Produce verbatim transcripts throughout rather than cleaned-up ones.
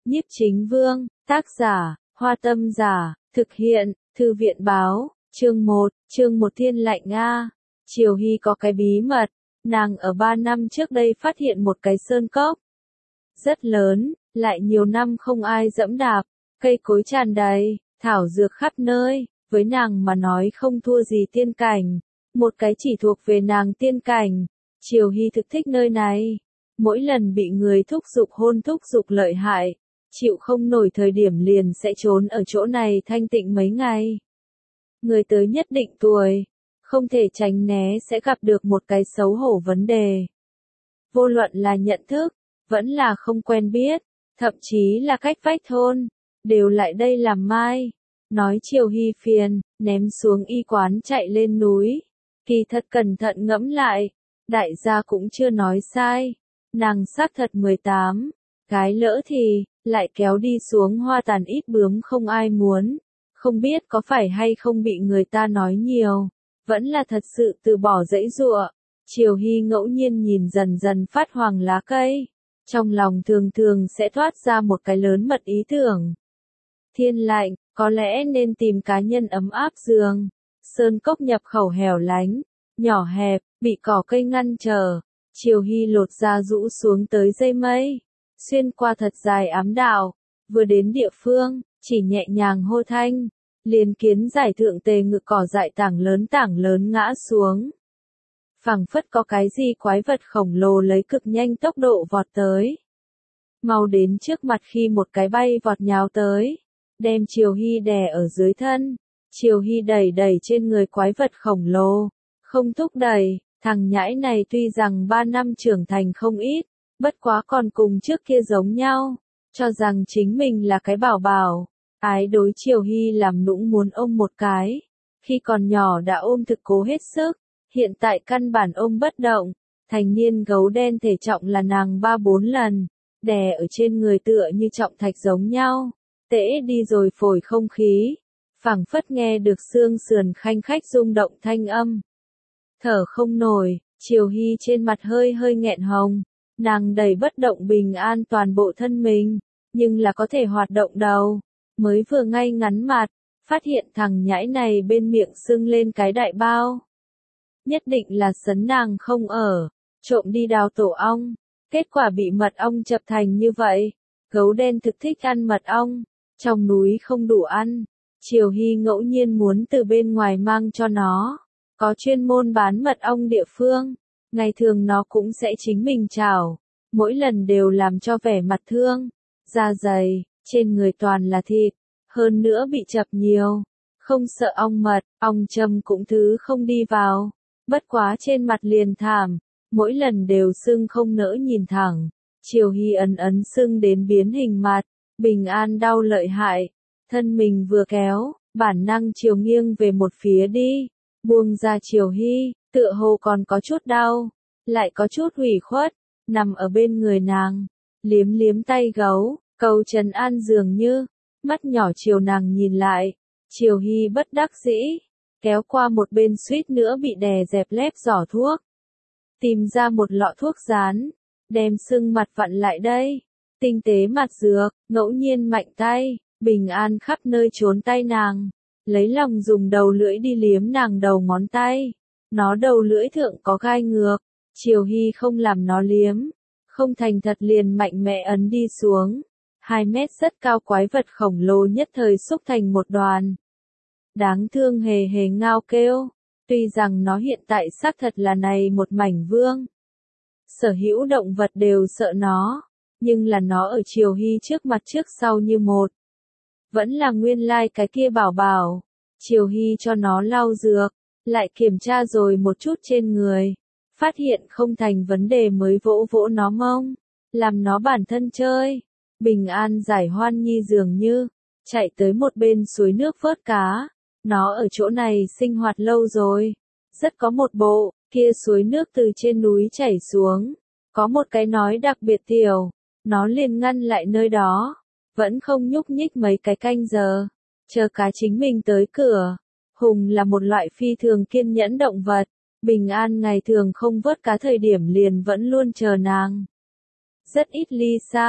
Nhiếp Chính Vương, tác giả, Hoa Tâm Giả, thực hiện, Thư viện Báo, chương một, chương một Thiên Lạnh A. Triều Hy có cái bí mật, nàng ở ba năm trước đây phát hiện một cái sơn cốc. Rất lớn, lại nhiều năm không ai dẫm đạp, cây cối tràn đầy, thảo dược khắp nơi, với nàng mà nói không thua gì tiên cảnh, một cái chỉ thuộc về nàng tiên cảnh. Triều Hy thực thích nơi này, mỗi lần bị người thúc giục hôn thúc giục lợi hại, chịu không nổi thời điểm liền sẽ trốn ở chỗ này thanh tịnh mấy ngày. Người tới nhất định tuổi, không thể tránh né sẽ gặp được một cái xấu hổ vấn đề. Vô luận là nhận thức, vẫn là không quen biết, thậm chí là cách vách thôn, đều lại đây làm mai. Nói Triều Hy phiền, ném xuống y quán chạy lên núi. Kỳ thật cẩn thận ngẫm lại, đại gia cũng chưa nói sai. Nàng xác thật mười tám, cái lỡ thì, lại kéo đi xuống hoa tàn ít bướm không ai muốn. Không biết có phải hay không bị người ta nói nhiều, vẫn là thật sự từ bỏ dãy dụa. Triều Hy ngẫu nhiên nhìn dần dần phát hoàng lá cây, trong lòng thường thường sẽ thoát ra một cái lớn mật ý tưởng. Thiên lạnh, có lẽ nên tìm cá nhân ấm áp giường. Sơn cốc nhập khẩu hẻo lánh, nhỏ hẹp, bị cỏ cây ngăn trở. Triều Hy lột ra rũ xuống tới dây mây, xuyên qua thật dài ám đạo, vừa đến địa phương, chỉ nhẹ nhàng hô thanh, liền kiến giải thượng tề ngự cỏ dại tảng lớn tảng lớn ngã xuống. Phảng phất có cái gì quái vật khổng lồ lấy cực nhanh tốc độ vọt tới. Mau đến trước mặt khi một cái bay vọt nhào tới, đem Triều Hy đè ở dưới thân. Triều Hy đẩy đẩy trên người quái vật khổng lồ, không thúc đẩy, thằng nhãi này tuy rằng ba năm trưởng thành không ít, bất quá còn cùng trước kia giống nhau, cho rằng chính mình là cái bảo bảo. Ái đối Triều Hy làm nũng muốn ôm một cái, khi còn nhỏ đã ôm thực cố hết sức, hiện tại căn bản ôm bất động. Thành niên gấu đen thể trọng là nàng ba bốn lần, đè ở trên người tựa như trọng thạch giống nhau, tễ đi rồi phổi không khí, phảng phất nghe được xương sườn khanh khách rung động thanh âm. Thở không nổi, Triều Hy trên mặt hơi hơi nghẹn hồng, nàng đầy bất động bình an toàn bộ thân mình, nhưng là có thể hoạt động đầu. Mới vừa ngay ngắn mặt, phát hiện thằng nhãi này bên miệng sưng lên cái đại bao. Nhất định là sấn nàng không ở, trộm đi đào tổ ong, kết quả bị mật ong chập thành như vậy. Gấu đen thực thích ăn mật ong, trong núi không đủ ăn, Triều Hy ngẫu nhiên muốn từ bên ngoài mang cho nó. Có chuyên môn bán mật ong địa phương, ngày thường nó cũng sẽ chính mình chảo, mỗi lần đều làm cho vẻ mặt thương, da dày, trên người toàn là thịt, hơn nữa bị chập nhiều, không sợ ong mật, ong châm cũng thứ không đi vào, bất quá trên mặt liền thảm, mỗi lần đều sưng không nỡ nhìn thẳng. Triều Hy ấn ấn sưng đến biến hình mặt, bình an đau lợi hại, thân mình vừa kéo, bản năng chiều nghiêng về một phía đi, buông ra Triều Hy, tựa hồ còn có chút đau, lại có chút hủy khuất, nằm ở bên người nàng, liếm liếm tay gấu, cầu trấn an dường như, mắt nhỏ chiều nàng nhìn lại. Triều Hy bất đắc dĩ, kéo qua một bên suýt nữa bị đè dẹp lép giỏ thuốc, tìm ra một lọ thuốc rán, đem sưng mặt vặn lại đây, tinh tế mặt dược, ngẫu nhiên mạnh tay, bình an khắp nơi trốn tay nàng, lấy lòng dùng đầu lưỡi đi liếm nàng đầu ngón tay, nó đầu lưỡi thượng có gai ngược, Triều Hy không làm nó liếm, không thành thật liền mạnh mẽ ấn đi xuống, hai mét rất cao quái vật khổng lồ nhất thời xúc thành một đoàn. Đáng thương hề hề ngao kêu, tuy rằng nó hiện tại xác thật là này một mảnh vương. Sở hữu động vật đều sợ nó, nhưng là nó ở Triều Hy trước mặt trước sau như một. Vẫn là nguyên lai like cái kia bảo bảo, Triều Hy cho nó lau dược, lại kiểm tra rồi một chút trên người, phát hiện không thành vấn đề mới vỗ vỗ nó mông, làm nó bản thân chơi, bình an giải hoan nhi dường như, chạy tới một bên suối nước vớt cá, nó ở chỗ này sinh hoạt lâu rồi, rất có một bộ, kia suối nước từ trên núi chảy xuống, có một cái nói đặc biệt tiểu, nó liền ngăn lại nơi đó, vẫn không nhúc nhích mấy cái canh giờ, chờ cá chính mình tới cửa. Hùng là một loại phi thường kiên nhẫn động vật, bình an ngày thường không vớt cá thời điểm liền vẫn luôn chờ nàng. Rất ít ly xa,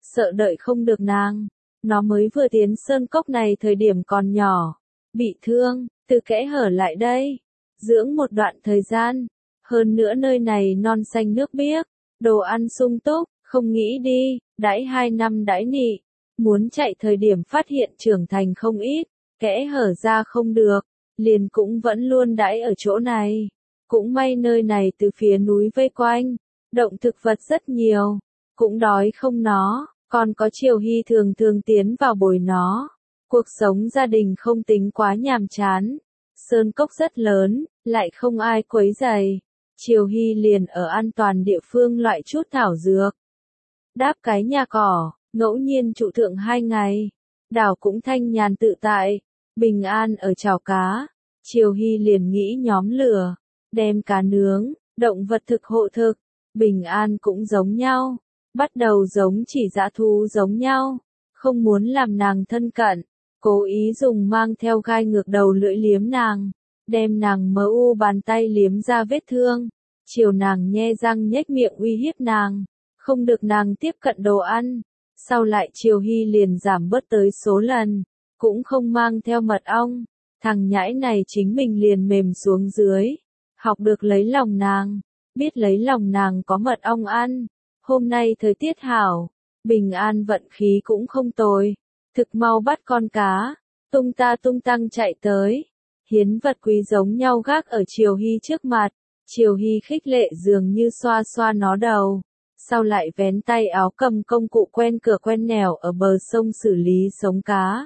sợ đợi không được nàng. Nó mới vừa tiến sơn cốc này thời điểm còn nhỏ, bị thương, từ kẽ hở lại đây, dưỡng một đoạn thời gian. Hơn nữa nơi này non xanh nước biếc, đồ ăn sung túc, không nghĩ đi, đãi hai năm đãi nị. Muốn chạy thời điểm phát hiện trưởng thành không ít, kẽ hở ra không được, liền cũng vẫn luôn đãi ở chỗ này. Cũng may nơi này từ phía núi vây quanh, động thực vật rất nhiều, cũng đói không nó, còn có Triều Hy thường thường tiến vào bồi nó. Cuộc sống gia đình không tính quá nhàm chán, sơn cốc rất lớn, lại không ai quấy rầy. Triều Hy liền ở an toàn địa phương loại chút thảo dược, đáp cái nhà cỏ, ngẫu nhiên trụ thượng hai ngày, đảo cũng thanh nhàn tự tại, bình an ở chảo cá. Triều Hy liền nghĩ nhóm lửa, đem cá nướng, động vật thực hộ thực, bình an cũng giống nhau, bắt đầu giống chỉ dã thú giống nhau, không muốn làm nàng thân cận, cố ý dùng mang theo gai ngược đầu lưỡi liếm nàng, đem nàng mờ u bàn tay liếm ra vết thương, chiều nàng nhe răng nhếch miệng uy hiếp nàng, không được nàng tiếp cận đồ ăn. Sau lại Triều Hy liền giảm bớt tới số lần, cũng không mang theo mật ong, thằng nhãi này chính mình liền mềm xuống dưới, học được lấy lòng nàng, biết lấy lòng nàng có mật ong ăn. Hôm nay thời tiết hảo, bình an vận khí cũng không tồi, thực mau bắt con cá, tung ta tung tăng chạy tới, hiến vật quý giống nhau gác ở Triều Hy trước mặt, Triều Hy khích lệ dường như xoa xoa nó đầu. Sau lại vén tay áo cầm công cụ quen cửa quen nẻo ở bờ sông xử lý sống cá.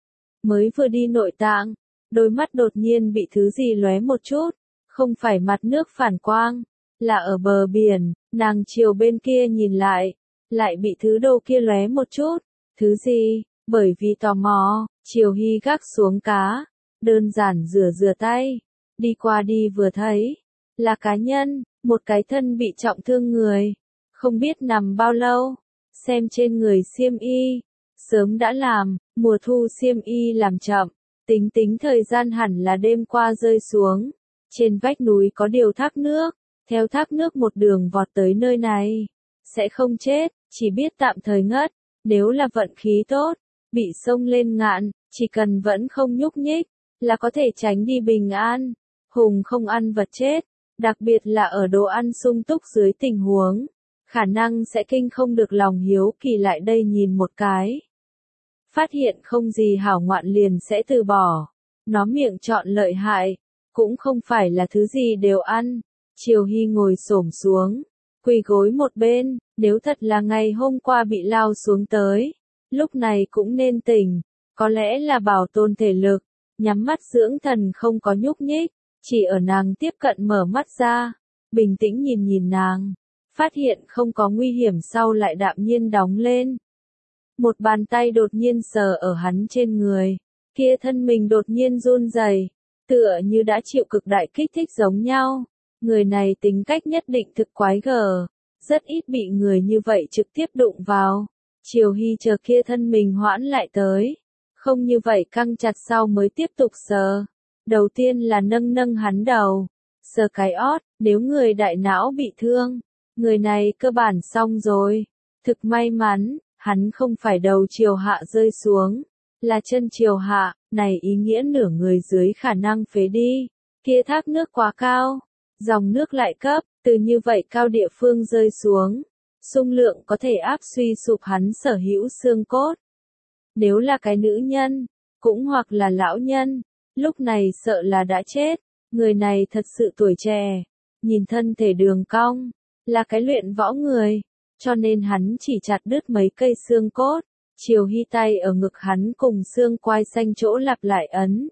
Mới vừa đi nội tạng, đôi mắt đột nhiên bị thứ gì lóe một chút, không phải mặt nước phản quang, là ở bờ biển, nàng chiều bên kia nhìn lại, lại bị thứ đồ kia lóe một chút, thứ gì, bởi vì tò mò, Triều Hy gác xuống cá, đơn giản rửa rửa tay, đi qua đi vừa thấy, là cá nhân, một cái thân bị trọng thương người. Không biết nằm bao lâu, xem trên người xiêm y, sớm đã làm, mùa thu xiêm y làm chậm, tính tính thời gian hẳn là đêm qua rơi xuống, trên vách núi có điều thác nước, theo thác nước một đường vọt tới nơi này, sẽ không chết, chỉ biết tạm thời ngất, nếu là vận khí tốt, bị sông lên ngạn, chỉ cần vẫn không nhúc nhích, là có thể tránh đi bình an, hùng không ăn vật chết, đặc biệt là ở đồ ăn sung túc dưới tình huống. Khả năng sẽ kinh không được lòng hiếu kỳ lại đây nhìn một cái. Phát hiện không gì hảo ngoạn liền sẽ từ bỏ. Nó miệng chọn lợi hại, cũng không phải là thứ gì đều ăn. Triều Hy ngồi xổm xuống, quỳ gối một bên, nếu thật là ngày hôm qua bị lao xuống tới, lúc này cũng nên tỉnh, có lẽ là bảo tồn thể lực, nhắm mắt dưỡng thần không có nhúc nhích, chỉ ở nàng tiếp cận mở mắt ra, bình tĩnh nhìn nhìn nàng. Phát hiện không có nguy hiểm sau lại đạm nhiên đóng lên. Một bàn tay đột nhiên sờ ở hắn trên người, kia thân mình đột nhiên run rẩy, tựa như đã chịu cực đại kích thích giống nhau. Người này tính cách nhất định thực quái gở, rất ít bị người như vậy trực tiếp đụng vào. Triều Hy chờ kia thân mình hoãn lại tới, không như vậy căng chặt sau mới tiếp tục sờ. Đầu tiên là nâng nâng hắn đầu, sờ cái ót, nếu người đại não bị thương. Người này cơ bản xong rồi, thực may mắn, hắn không phải đầu chiều hạ rơi xuống, là chân chiều hạ, này ý nghĩa nửa người dưới khả năng phế đi, kia thác nước quá cao, dòng nước lại cấp, từ như vậy cao địa phương rơi xuống, xung lượng có thể áp suy sụp hắn sở hữu xương cốt. Nếu là cái nữ nhân, cũng hoặc là lão nhân, lúc này sợ là đã chết, người này thật sự tuổi trẻ, nhìn thân thể đường cong. Là cái luyện võ người, cho nên hắn chỉ chặt đứt mấy cây xương cốt, Triều Hy tay ở ngực hắn cùng xương quai xanh chỗ lặp lại ấn.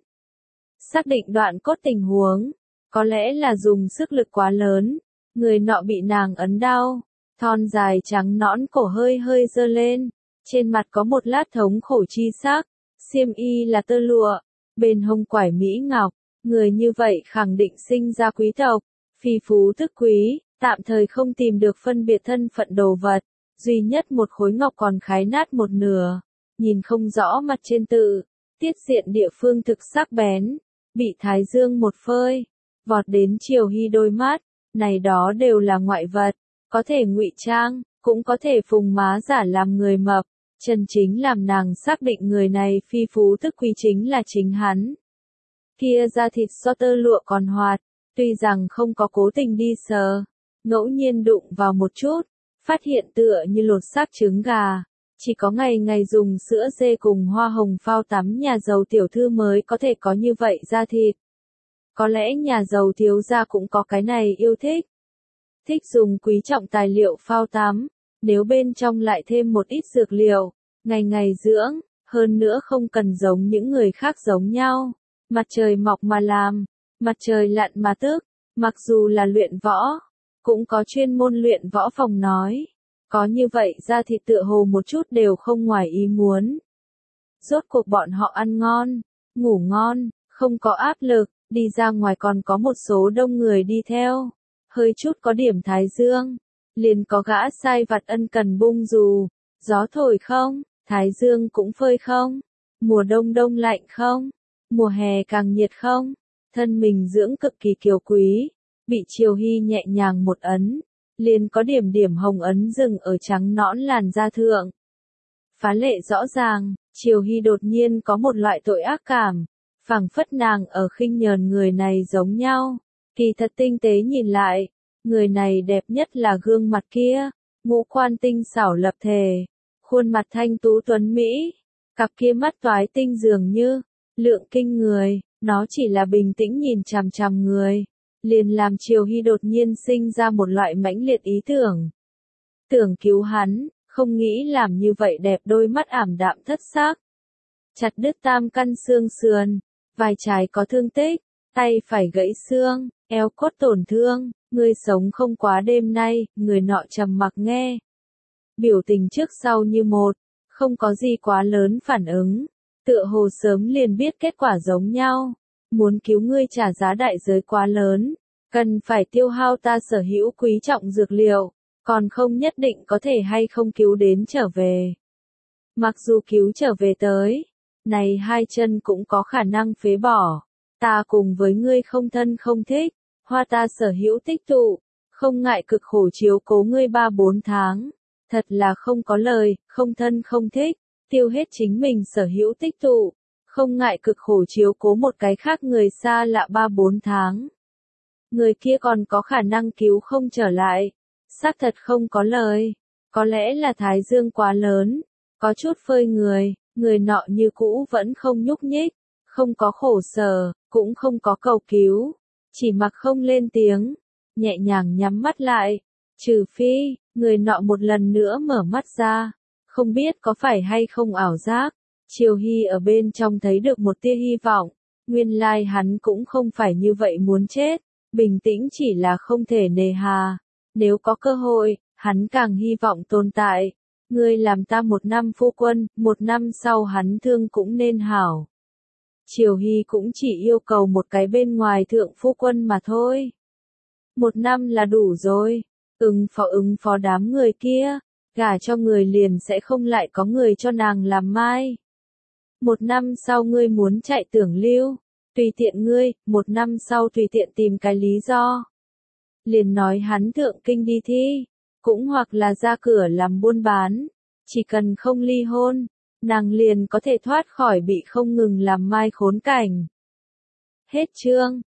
Xác định đoạn cốt tình huống, có lẽ là dùng sức lực quá lớn, người nọ bị nàng ấn đau, thon dài trắng nõn cổ hơi hơi dơ lên, trên mặt có một lát thống khổ chi sắc, xiêm y là tơ lụa, bên hông quải mỹ ngọc, người như vậy khẳng định sinh ra quý tộc, phi phú thức quý. Tạm thời không tìm được phân biệt thân phận đồ vật, duy nhất một khối ngọc còn khái nát một nửa, nhìn không rõ mặt trên tự, tiết diện địa phương thực sắc bén, bị thái dương một phơi, vọt đến Triều Hy đôi mắt, này đó đều là ngoại vật, có thể ngụy trang, cũng có thể phùng má giả làm người mập, Chân chính làm nàng xác định người này phi phú tức quý chính là chính hắn. Kia da thịt so tơ lụa còn hoạt, tuy rằng không có cố tình đi sờ, ngẫu nhiên đụng vào một chút, phát hiện tựa như lột xác trứng gà. Chỉ có ngày ngày dùng sữa dê cùng hoa hồng phao tắm nhà giàu tiểu thư mới có thể có như vậy da thịt. Có lẽ nhà giàu thiếu gia cũng có cái này yêu thích. Thích dùng quý trọng tài liệu phao tắm, nếu bên trong lại thêm một ít dược liệu, ngày ngày dưỡng, hơn nữa không cần giống những người khác giống nhau. Mặt trời mọc mà làm, mặt trời lặn mà tức, mặc dù là luyện võ, cũng có chuyên môn luyện võ phòng nói. Có như vậy da thịt tựa hồ một chút đều không ngoài ý muốn. Rốt cuộc bọn họ ăn ngon, ngủ ngon, không có áp lực, đi ra ngoài còn có một số đông người đi theo. Hơi chút có điểm thái dương, liền có gã sai vặt ân cần bung dù, gió thổi không, thái dương cũng phơi không, mùa đông đông lạnh không, mùa hè càng nhiệt không, thân mình dưỡng cực kỳ kiều quý, bị Triều Hy nhẹ nhàng một ấn, liền có điểm điểm hồng ấn dừng ở trắng nõn làn da thượng. Phá lệ rõ ràng, Triều Hy đột nhiên có một loại tội ác cảm, phảng phất nàng ở khinh nhờn người này giống nhau. Kỳ thật tinh tế nhìn lại, người này đẹp nhất là gương mặt kia, ngũ quan tinh xảo lập thể, khuôn mặt thanh tú tuấn mỹ, cặp kia mắt toái tinh dường như, lượng kinh người, nó chỉ là bình tĩnh nhìn chằm chằm người, liền làm Triều Hy đột nhiên sinh ra một loại mãnh liệt ý tưởng. Tưởng cứu hắn, không nghĩ làm như vậy đẹp đôi mắt ảm đạm thất sắc. Chặt đứt tam căn xương sườn, vai trái có thương tích, tay phải gãy xương, eo cốt tổn thương, ngươi sống không quá đêm nay, người nọ trầm mặc nghe. Biểu tình trước sau như một, không có gì quá lớn phản ứng, tựa hồ sớm liền biết kết quả giống nhau. Muốn cứu ngươi trả giá đại giới quá lớn, cần phải tiêu hao ta sở hữu quý trọng dược liệu, còn không nhất định có thể hay không cứu đến trở về. Mặc dù cứu trở về tới, này hai chân cũng có khả năng phế bỏ. Ta cùng với ngươi không thân không thích, hoa ta sở hữu tích tụ, không ngại cực khổ chiếu cố ngươi ba bốn tháng. Thật là không có lời, không thân không thích, tiêu hết chính mình sở hữu tích tụ, không ngại cực khổ chiếu cố một cái khác người xa lạ ba bốn tháng. Người kia còn có khả năng cứu không trở lại, xác thật không có lời, có lẽ là thái dương quá lớn, có chút phơi người, người nọ như cũ vẫn không nhúc nhích, không có khổ sở, cũng không có cầu cứu, chỉ mặc không lên tiếng, nhẹ nhàng nhắm mắt lại, trừ phi, người nọ một lần nữa mở mắt ra, không biết có phải hay không ảo giác. Triều Hy ở bên trong thấy được một tia hy vọng, nguyên lai hắn cũng không phải như vậy muốn chết, bình tĩnh chỉ là không thể nề hà, nếu có cơ hội, hắn càng hy vọng tồn tại. Ngươi làm ta một năm phu quân, một năm sau hắn thương cũng nên hảo. Triều Hy cũng chỉ yêu cầu một cái bên ngoài thượng phu quân mà thôi. Một năm là đủ rồi, ứng phó ứng phó đám người kia, gả cho người liền sẽ không lại có người cho nàng làm mai. Một năm sau ngươi muốn chạy tưởng lưu, tùy tiện ngươi, một năm sau tùy tiện tìm cái lý do. Liền nói hắn thượng kinh đi thi, cũng hoặc là ra cửa làm buôn bán, chỉ cần không ly hôn, nàng liền có thể thoát khỏi bị không ngừng làm mai khốn cảnh. Hết chương.